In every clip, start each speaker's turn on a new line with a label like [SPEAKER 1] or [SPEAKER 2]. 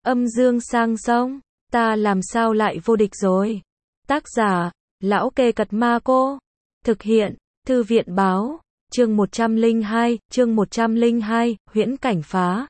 [SPEAKER 1] Âm dương sang sông, ta làm sao lại vô địch rồi. Tác giả, Lão Kê Cật Ma Cô. Thực hiện, Thư viện Báo. Chương 102, huyễn cảnh phá.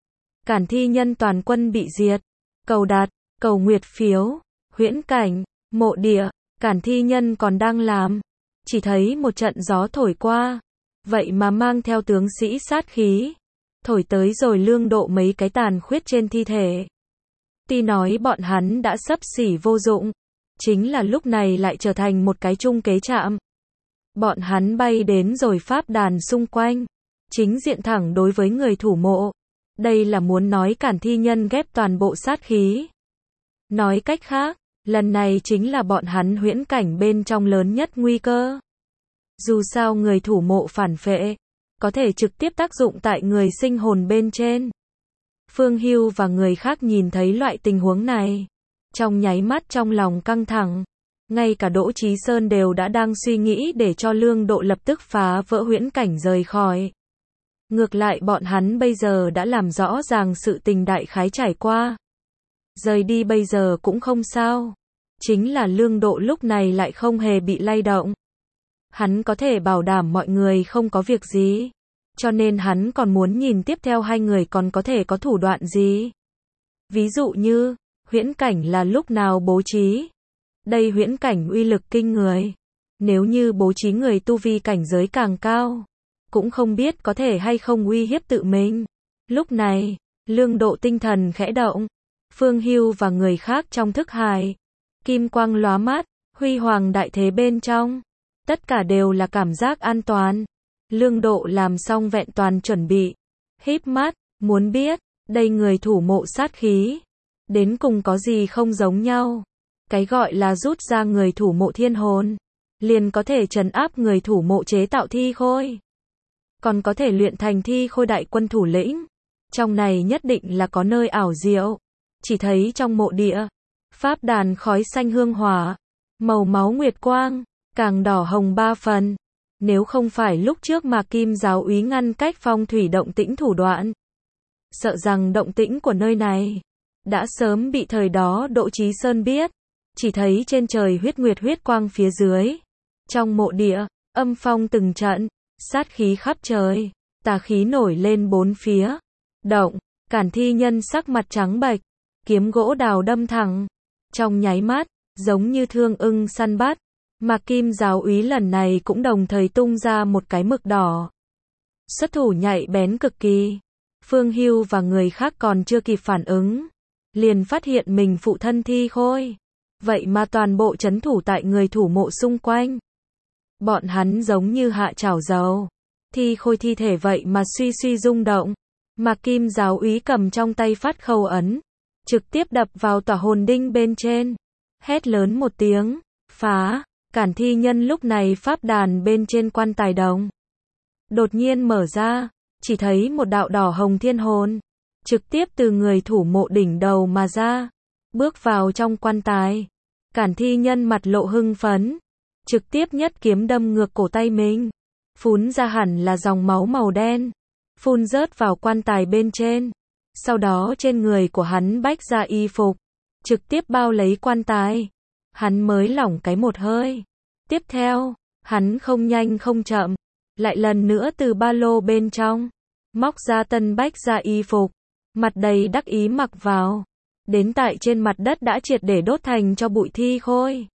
[SPEAKER 1] Cản thi nhân toàn quân bị diệt. Cầu đạt, cầu nguyệt phiếu. Huyễn cảnh, mộ địa, Cản thi nhân còn đang làm. Chỉ thấy một trận gió thổi qua. Vậy mà mang theo tướng sĩ sát khí. Thổi tới rồi lương độ mấy cái tàn khuyết trên thi thể. Tuy nói bọn hắn đã xấp xỉ vô dụng. Chính là lúc này lại trở thành một cái chung kế chạm. Bọn hắn bay đến rồi pháp đàn xung quanh. Chính diện thẳng đối với người thủ mộ. Đây là muốn nói Cản thi nhân ghép toàn bộ sát khí. Nói cách khác, lần này chính là bọn hắn huyễn cảnh bên trong lớn nhất nguy cơ. Dù sao người thủ mộ phản phệ, có thể trực tiếp tác dụng tại người sinh hồn bên trên. Phương Hưu và người khác nhìn thấy loại tình huống này. Trong nháy mắt trong lòng căng thẳng. Ngay cả Đỗ Chí Sơn đều đã đang suy nghĩ để cho Lương Độ lập tức phá vỡ huyễn cảnh rời khỏi. Ngược lại bọn hắn bây giờ đã làm rõ ràng sự tình đại khái trải qua. Rời đi bây giờ cũng không sao. Chính là Lương Độ lúc này lại không hề bị lay động. Hắn có thể bảo đảm mọi người không có việc gì. Cho nên hắn còn muốn nhìn tiếp theo hai người còn có thể có thủ đoạn gì. Ví dụ như, huyễn cảnh là lúc nào bố trí. Đây huyễn cảnh uy lực kinh người. Nếu như bố trí người tu vi cảnh giới càng cao, cũng không biết có thể hay không uy hiếp tự mình. Lúc này, Lương Độ tinh thần khẽ động. Phương Hưu và người khác trong thức hải. Kim quang lóa mắt, huy hoàng đại thế bên trong. Tất cả đều là cảm giác an toàn. Lương Độ làm xong vẹn toàn chuẩn bị. Híp mắt, muốn biết, đây người thủ mộ sát khí. Đến cùng có gì không giống nhau. Cái gọi là rút ra người thủ mộ thiên hồn. Liền có thể trấn áp người thủ mộ chế tạo thi khôi. Còn có thể luyện thành thi khôi đại quân thủ lĩnh. Trong này nhất định là có nơi ảo diệu. Chỉ thấy trong mộ địa. Pháp đàn khói xanh hương hỏa. Màu máu nguyệt quang. Càng đỏ hồng ba phần. Nếu không phải lúc trước mà Kim giáo úy ngăn cách phong thủy động tĩnh thủ đoạn. Sợ rằng động tĩnh của nơi này đã sớm bị thời đó Đỗ Chí Sơn biết. Chỉ thấy trên trời huyết quang phía dưới. Trong mộ địa, âm phong từng trận, sát khí khắp trời, tà khí nổi lên bốn phía. Động, Cản thi nhân sắc mặt trắng bệch, kiếm gỗ đào đâm thẳng. Trong nháy mắt, giống như thương ưng săn bắt. Mà Kim giáo úy lần này cũng đồng thời tung ra một cái mực đỏ. Xuất thủ nhạy bén cực kỳ. Phương Hưu và người khác còn chưa kịp phản ứng. Liền phát hiện mình phụ thân thi khôi. Vậy mà toàn bộ trấn thủ tại người thủ mộ xung quanh. Bọn hắn giống như hạ chảo dầu. Thi khôi thi thể vậy mà suy suy rung động. Mà Kim giáo úy cầm trong tay phát khâu ấn. Trực tiếp đập vào tỏa hồn đinh bên trên. Hét lớn một tiếng. Phá. Cản thi nhân lúc này pháp đàn bên trên quan tài đồng. Đột nhiên mở ra. Chỉ thấy một đạo đỏ hồng thiên hồn. Trực tiếp từ người thủ mộ đỉnh đầu mà ra. Bước vào trong quan tài. Cản thi nhân mặt lộ hưng phấn. Trực tiếp nhất kiếm đâm ngược cổ tay mình. Phun ra hẳn là dòng máu màu đen. Phun rớt vào quan tài bên trên. Sau đó trên người của hắn bách ra y phục. Trực tiếp bao lấy quan tài. Hắn mới lỏng cái một hơi. Tiếp theo, hắn không nhanh không chậm. Lại lần nữa từ ba lô bên trong. Móc ra tân bách ra y phục. Mặt đầy đắc ý mặc vào. Đến tại trên mặt đất đã triệt để đốt thành cho bụi thi khôi.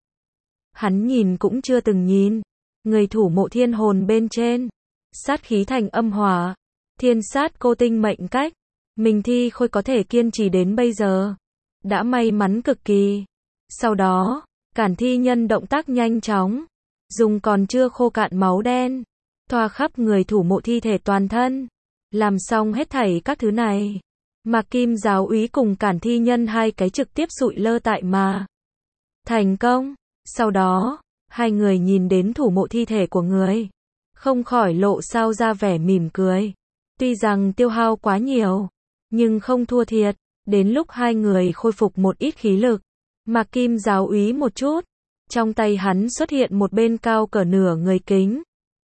[SPEAKER 1] Hắn nhìn cũng chưa từng nhìn. Người thủ mộ thiên hồn bên trên. Sát khí thành âm hỏa. Thiên sát cô tinh mệnh cách. Mình thi khôi có thể kiên trì đến bây giờ. Đã may mắn cực kỳ. Sau đó, Cản thi nhân động tác nhanh chóng. Dùng còn chưa khô cạn máu đen. Thoa khắp người thủ mộ thi thể toàn thân. Làm xong hết thảy các thứ này. Mà Kim giáo úy cùng Cản thi nhân hai cái trực tiếp sụi lơ tại mà. Thành công. Sau đó, hai người nhìn đến thủ mộ thi thể của người. Không khỏi lộ sao ra vẻ mỉm cười. Tuy rằng tiêu hao quá nhiều. Nhưng không thua thiệt. Đến lúc hai người khôi phục một ít khí lực. Mà Kim giáo úy một chút. Trong tay hắn xuất hiện một bên cao cỡ nửa người kính.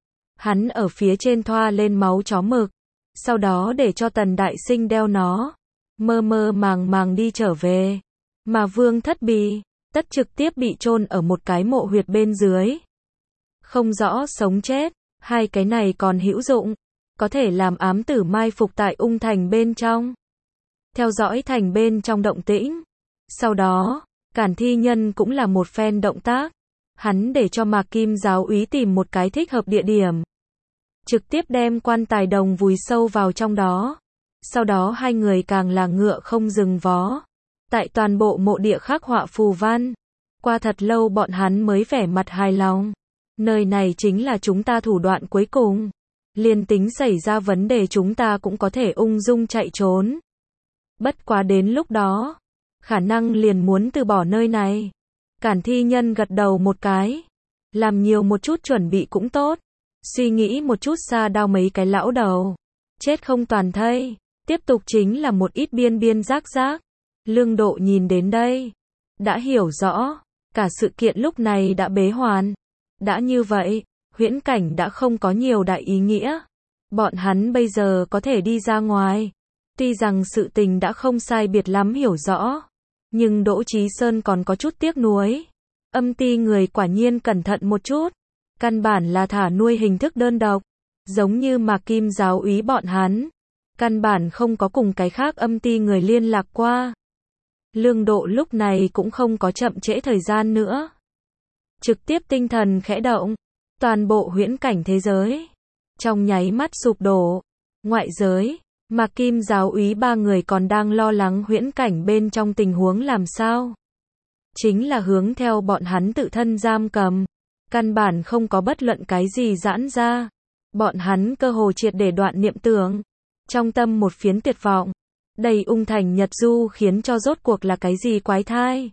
[SPEAKER 1] Hắn ở phía trên thoa lên máu chó mực. Sau đó để cho Tần Đại Sinh đeo nó. mơ mơ màng màng đi trở về. Mà Vương Thất Bì, tất trực tiếp bị chôn ở một cái mộ huyệt bên dưới. Không rõ sống chết, hai cái này còn hữu dụng, có thể làm ám tử mai phục tại Ung Thành bên trong. Theo dõi thành bên trong động tĩnh. Sau đó, Cản Thi Nhân cũng là một phen động tác. Hắn để cho Mạc Kim giáo úy tìm một cái thích hợp địa điểm. Trực tiếp đem quan tài đồng vùi sâu vào trong đó. Sau đó hai người càng là ngựa không dừng vó. Tại toàn bộ mộ địa khắc họa phù văn. Qua thật lâu bọn hắn mới vẻ mặt hài lòng. Nơi này chính là chúng ta thủ đoạn cuối cùng. Liền tính xảy ra vấn đề chúng ta cũng có thể ung dung chạy trốn. Bất quá đến lúc đó, khả năng liền muốn từ bỏ nơi này. Cản Thi Nhân gật đầu một cái. Làm nhiều một chút chuẩn bị cũng tốt. Suy nghĩ một chút xa đao mấy cái lão đầu. Chết không toàn thây. Tiếp tục chính là một ít biên biên rác rác. Lương Độ nhìn đến đây. Đã hiểu rõ. Cả sự kiện lúc này đã bế hoàn. Đã như vậy, huyễn cảnh đã không có nhiều đại ý nghĩa. Bọn hắn bây giờ có thể đi ra ngoài. Tuy rằng sự tình đã không sai biệt lắm hiểu rõ. Nhưng Đỗ Chí Sơn còn có chút tiếc nuối. Âm ty người quả nhiên cẩn thận một chút. Căn bản là thả nuôi hình thức đơn độc. Giống như Mạc Kim giáo úy bọn hắn. Căn bản không có cùng cái khác âm ty người liên lạc qua. Lương Độ lúc này cũng không có chậm trễ thời gian nữa. Trực tiếp tinh thần khẽ động. Toàn bộ huyễn cảnh thế giới. Trong nháy mắt sụp đổ. Ngoại giới. Mạc Kim giáo úy ba người còn đang lo lắng huyễn cảnh bên trong tình huống làm sao. Chính là hướng theo bọn hắn tự thân giam cầm. Căn bản không có bất luận cái gì giãn ra. Bọn hắn cơ hồ triệt để đoạn niệm tưởng. Trong tâm một phiến tuyệt vọng. Đầy Ung Thành Nhật Du khiến cho rốt cuộc là cái gì quái thai.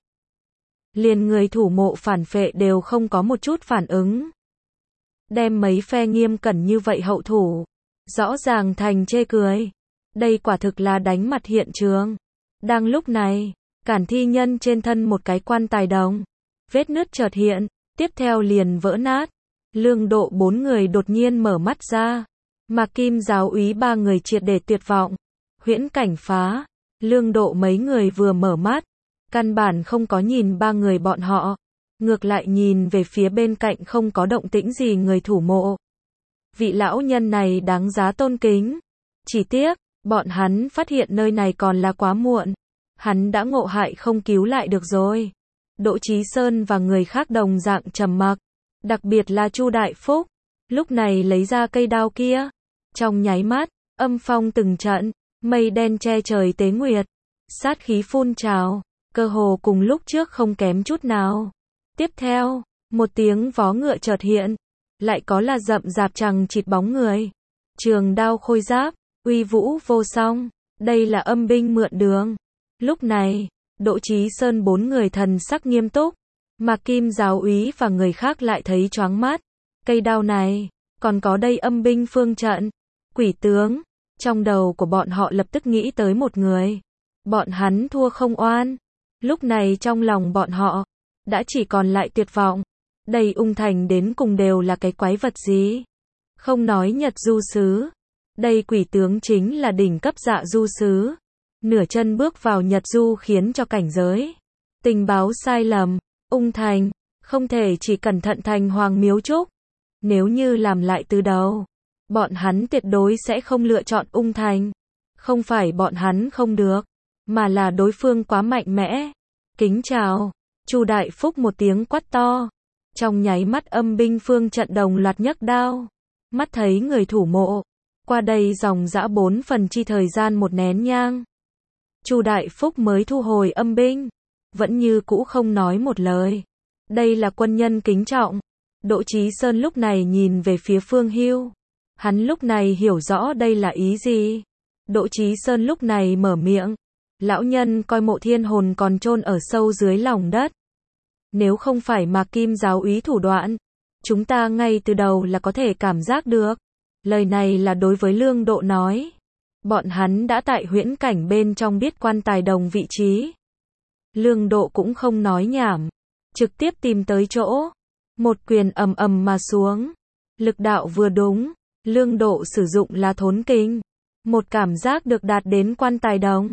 [SPEAKER 1] Liền người thủ mộ phản phệ đều không có một chút phản ứng. Đem mấy phe nghiêm cẩn như vậy hậu thủ. Rõ ràng thành chê cười. Đây quả thực là đánh mặt hiện trường. Đang lúc này, Cản Thi Nhân trên thân một cái quan tài đồng. Vết nứt chợt hiện, tiếp theo liền vỡ nát. Lương Độ bốn người đột nhiên mở mắt ra. Mạc Kim giáo úy ba người triệt để tuyệt vọng. Huyễn cảnh phá. Lương Độ mấy người vừa mở mắt. Căn bản không có nhìn ba người bọn họ. Ngược lại nhìn về phía bên cạnh không có động tĩnh gì người thủ mộ. Vị lão nhân này đáng giá tôn kính. Chỉ tiếc, bọn hắn phát hiện nơi này còn là quá muộn. Hắn đã ngộ hại không cứu lại được rồi. Đỗ Chí Sơn và người khác đồng dạng trầm mặc. Đặc biệt là Chu Đại Phúc. Lúc này lấy ra cây đao kia. Trong nháy mắt, âm phong từng trận. Mây đen che trời tế nguyệt. Sát khí phun trào. Cơ hồ cùng lúc trước không kém chút nào. Tiếp theo, một tiếng vó ngựa chợt hiện. Lại có là rậm rạp chằng chịt bóng người. Trường đao khôi giáp. Uy vũ vô song. Đây là âm binh mượn đường. Lúc này, Đỗ Chí Sơn bốn người thần sắc nghiêm túc. Mạc Kim giáo úy và người khác lại thấy choáng mắt. Cây đao này, còn có đây âm binh phương trận. Quỷ tướng. Trong đầu của bọn họ lập tức nghĩ tới một người. Bọn hắn thua không oan. Lúc này trong lòng bọn họ, đã chỉ còn lại tuyệt vọng. Đây Ung Thành đến cùng đều là cái quái vật gì? Không nói Nhật Du Sứ. Đây quỷ tướng chính là đỉnh cấp Dạ Du Sứ. Nửa chân bước vào Nhật Du khiến cho cảnh giới. Tình báo sai lầm. Ung Thành, không thể chỉ cẩn thận thành Hoàng Miếu Trúc. Nếu như làm lại từ đầu, bọn hắn tuyệt đối sẽ không lựa chọn Ung Thành. Không phải bọn hắn không được, mà là đối phương quá mạnh mẽ. Kính chào. Chu Đại Phúc một tiếng quát to. Trong nháy mắt âm binh phương trận đồng loạt nhấc đao. Mắt thấy người thủ mộ. Qua đây dòng dã 4 phần chi thời gian một nén nhang. Chu Đại Phúc mới thu hồi âm binh. Vẫn như cũ không nói một lời. Đây là quân nhân kính trọng. Đỗ Chí Sơn lúc này nhìn về phía Phương Hưu. Hắn lúc này hiểu rõ đây là ý gì. Đỗ Chí Sơn lúc này mở miệng. Lão nhân coi mộ thiên hồn còn chôn ở sâu dưới lòng đất. Nếu không phải Mạc Kim giáo úy thủ đoạn, chúng ta ngay từ đầu là có thể cảm giác được. Lời này là đối với Lương Độ nói. Bọn hắn đã tại huyễn cảnh bên trong biết quan tài đồng vị trí. Lương Độ cũng không nói nhảm. Trực tiếp tìm tới chỗ. Một quyền ầm ầm mà xuống. Lực đạo vừa đúng. Lương Độ sử dụng là thốn kinh. Một cảm giác được đạt đến quan tài đồng.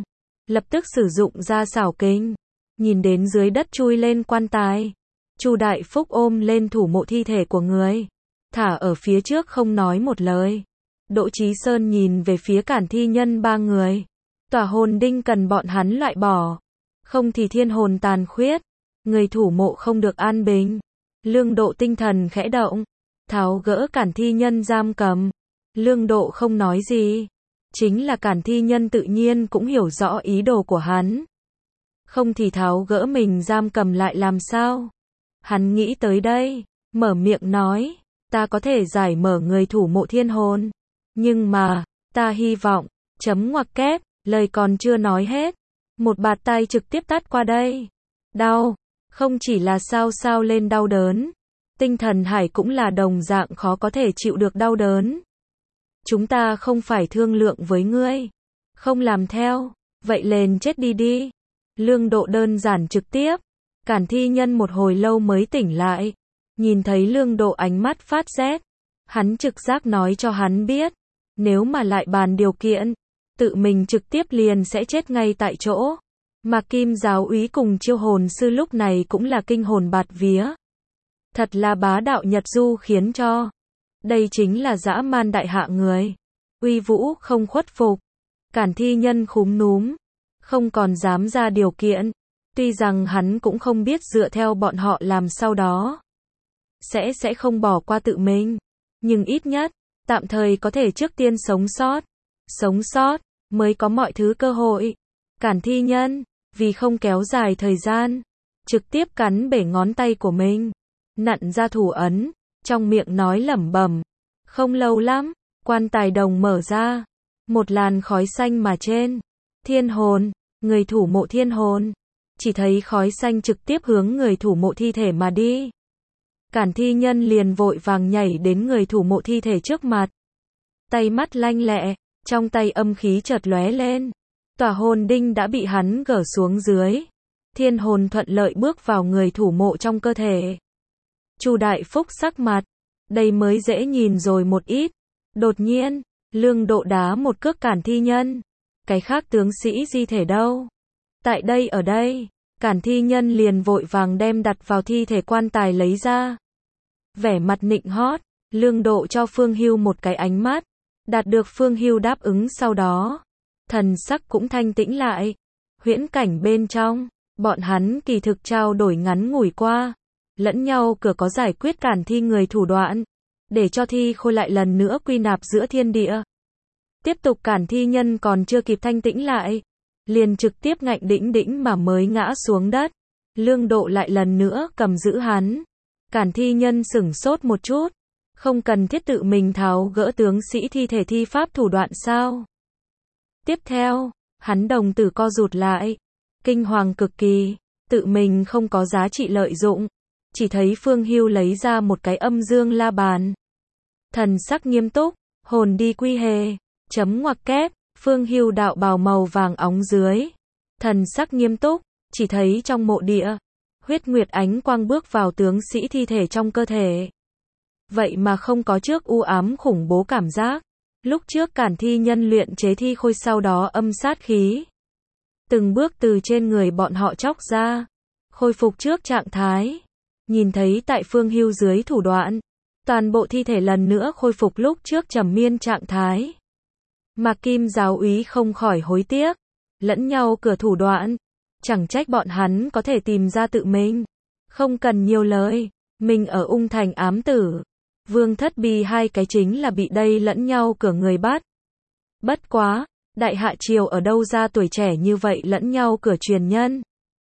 [SPEAKER 1] lập tức sử dụng ra xảo kình, nhìn đến dưới đất chui lên quan tài. Chu Đại Phúc ôm lên thủ mộ thi thể của người, thả ở phía trước không nói một lời. Đỗ Chí Sơn nhìn về phía Cản Thi Nhân ba người. Tỏa hồn đinh cần bọn hắn loại bỏ, không thì thiên hồn tàn khuyết, người thủ mộ không được an bình. Lương Độ tinh thần khẽ động, tháo gỡ Cản Thi Nhân giam cầm. Lương Độ không nói gì, chính là Cản Thi Nhân tự nhiên cũng hiểu rõ ý đồ của hắn. Không thì tháo gỡ mình giam cầm lại làm sao? Hắn nghĩ tới đây, mở miệng nói, ta có thể giải mở người thủ mộ thiên hồn, nhưng mà, ta hy vọng, chấm ngoặc kép, lời còn chưa nói hết, một bạt tay trực tiếp tát qua đây. Đau, không chỉ là sao lên đau đớn, tinh thần hải cũng là đồng dạng khó có thể chịu được đau đớn. Chúng ta không phải thương lượng với ngươi, không làm theo, vậy liền chết đi đi. Lương Độ đơn giản trực tiếp. Cản Thi Nhân một hồi lâu mới tỉnh lại, nhìn thấy Lương Độ ánh mắt phát rét, hắn trực giác nói cho hắn biết, nếu mà lại bàn điều kiện, tự mình trực tiếp liền sẽ chết ngay tại chỗ. Mà Kim giáo úy cùng Chiêu hồn sư lúc này cũng là kinh hồn bạt vía. Thật là bá đạo Nhật Du khiến cho. Đây chính là dã man đại hạ người. Uy vũ không khuất phục. Cản Thi Nhân khúm núm, không còn dám ra điều kiện. Tuy rằng hắn cũng không biết dựa theo bọn họ làm sau đó sẽ không bỏ qua tự mình, nhưng ít nhất tạm thời có thể trước tiên sống sót mới có mọi thứ cơ hội. Cản Thi Nhân vì không kéo dài thời gian, trực tiếp cắn bể ngón tay của mình, nặn ra thủ ấn, trong miệng nói lẩm bẩm. Không lâu lắm, quan tài đồng mở ra, một làn khói xanh mà trên thiên hồn, người thủ mộ thiên hồn, chỉ thấy khói xanh trực tiếp hướng người thủ mộ thi thể mà đi. Cản Thi Nhân liền vội vàng nhảy đến người thủ mộ thi thể trước mặt. Tay mắt lanh lẹ, trong tay âm khí chợt lóe lên. Tỏa hồn đinh đã bị hắn gỡ xuống dưới. Thiên hồn thuận lợi bước vào người thủ mộ trong cơ thể. Chu Đại Phúc sắc mặt, đây mới dễ nhìn rồi một ít. Đột nhiên, Lương Độ đá một cước Cản Thi Nhân. Cái khác tướng sĩ di thể đâu? Tại đây ở đây. Cản Thi Nhân liền vội vàng đem đặt vào thi thể quan tài lấy ra. Vẻ mặt nịnh hót, Lương Độ cho Phương Hưu một cái ánh mắt, đạt được Phương Hưu đáp ứng sau đó. Thần sắc cũng thanh tĩnh lại. Huyễn cảnh bên trong, bọn hắn kỳ thực trao đổi ngắn ngủi qua, lẫn nhau cửa có giải quyết Cản Thi người thủ đoạn, để cho thi khôi lại lần nữa quy nạp giữa thiên địa. Tiếp tục Cản Thi Nhân còn chưa kịp thanh tĩnh lại, liền trực tiếp ngạnh đĩnh mà mới ngã xuống đất. Lương Độ lại lần nữa cầm giữ hắn. Cản Thi Nhân sửng sốt một chút, không cần thiết tự mình tháo gỡ tướng sĩ thi thể thi pháp thủ đoạn sao? Tiếp theo, hắn đồng tử co rụt lại, kinh hoàng cực kỳ, tự mình không có giá trị lợi dụng, chỉ thấy Phương Hưu lấy ra một cái âm dương la bàn. Thần sắc nghiêm túc, hồn đi quy hề, chấm ngoặc kép. Phương Hưu đạo bào màu vàng óng dưới, thần sắc nghiêm túc, chỉ thấy trong mộ địa, huyết nguyệt ánh quang bước vào tướng sĩ thi thể trong cơ thể. Vậy mà không có trước u ám khủng bố cảm giác, lúc trước Cản Thi Nhân luyện chế thi khôi sau đó âm sát khí. Từng bước từ trên người bọn họ chóc ra, khôi phục trước trạng thái. Nhìn thấy tại Phương Hưu dưới thủ đoạn, toàn bộ thi thể lần nữa khôi phục lúc trước trầm miên trạng thái. Mà Kim giáo úy không khỏi hối tiếc, lẫn nhau cửa thủ đoạn, chẳng trách bọn hắn có thể tìm ra tự mình. Không cần nhiều lời, mình ở Ung Thành ám tử, Vương Thất Bi hai cái chính là bị đây lẫn nhau cửa người bắt. Bất quá, Đại Hạ Triều ở đâu ra tuổi trẻ như vậy lẫn nhau cửa truyền nhân?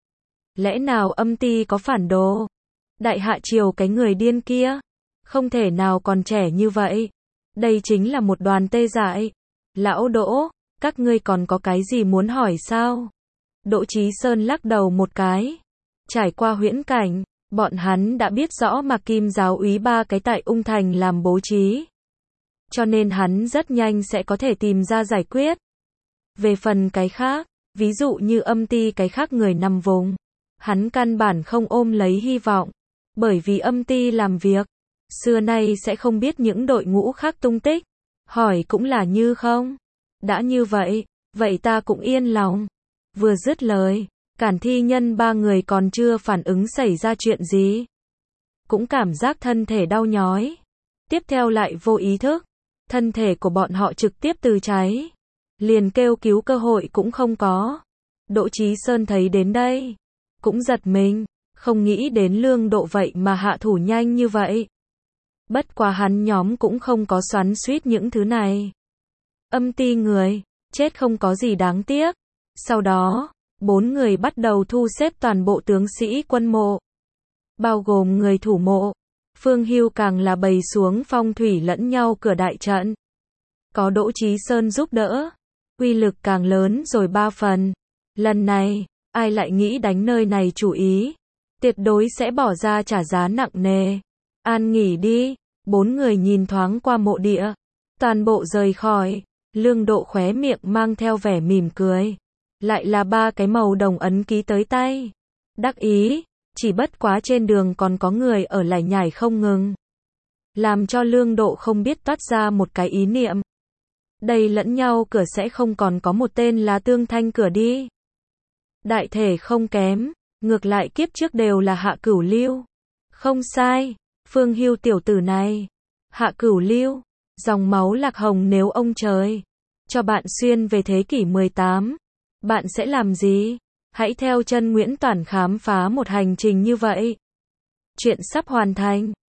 [SPEAKER 1] Lẽ nào âm ty có phản đồ? Đại Hạ Triều cái người điên kia, không thể nào còn trẻ như vậy. Đây chính là một đoàn tê dại. Lão Đỗ, các ngươi còn có cái gì muốn hỏi sao? Đỗ Chí Sơn lắc đầu một cái. Trải qua huyễn cảnh, bọn hắn đã biết rõ mà Kim giáo úy ba cái tại Ung Thành làm bố trí. Cho nên hắn rất nhanh sẽ có thể tìm ra giải quyết. Về phần cái khác, ví dụ như âm ty cái khác người nằm vùng, hắn căn bản không ôm lấy hy vọng. Bởi vì âm ty làm việc, xưa nay sẽ không biết những đội ngũ khác tung tích. Hỏi cũng là như không. Đã như vậy, vậy ta cũng yên lòng. Vừa dứt lời, Cản Thi Nhân ba người còn chưa phản ứng xảy ra chuyện gì. Cũng cảm giác thân thể đau nhói. Tiếp theo lại vô ý thức. Thân thể của bọn họ trực tiếp từ cháy. Liền kêu cứu cơ hội cũng không có. Đỗ Chí Sơn thấy đến đây. Cũng giật mình. Không nghĩ đến Lương Độ vậy mà hạ thủ nhanh như vậy. Bất quá hắn nhóm cũng không có xoắn xuýt những thứ này. Âm ti người, chết không có gì đáng tiếc. Sau đó, 4 người bắt đầu thu xếp toàn bộ tướng sĩ quân mộ. Bao gồm người thủ mộ. Phương Hưu càng là bày xuống phong thủy lẫn nhau cửa đại trận. Có Đỗ Chí Sơn giúp đỡ. Uy lực càng lớn rồi 3 phần. Lần này, ai lại nghĩ đánh nơi này chủ ý. Tuyệt đối sẽ bỏ ra trả giá nặng nề. An nghỉ đi. 4 người nhìn thoáng qua mộ địa. Toàn bộ rời khỏi. Lương Độ khóe miệng mang theo vẻ mỉm cười. Lại là 3 cái màu đồng ấn ký tới tay. Đắc ý. Chỉ bất quá trên đường còn có người ở lải nhải không ngừng. Làm cho Lương Độ không biết toát ra một cái ý niệm. Đây lẫn nhau cửa sẽ không còn có một tên là Tương Thanh cửa đi. Đại thể không kém. Ngược lại kiếp trước đều là Hạ Cửu Lưu. Không sai. Phương Hưu tiểu tử này. Hạ Cửu Lưu. Dòng máu Lạc Hồng nếu ông trời cho bạn xuyên về thế kỷ 18. Bạn sẽ làm gì? Hãy theo chân Nguyễn Toản khám phá một hành trình như vậy. Chuyện sắp hoàn thành.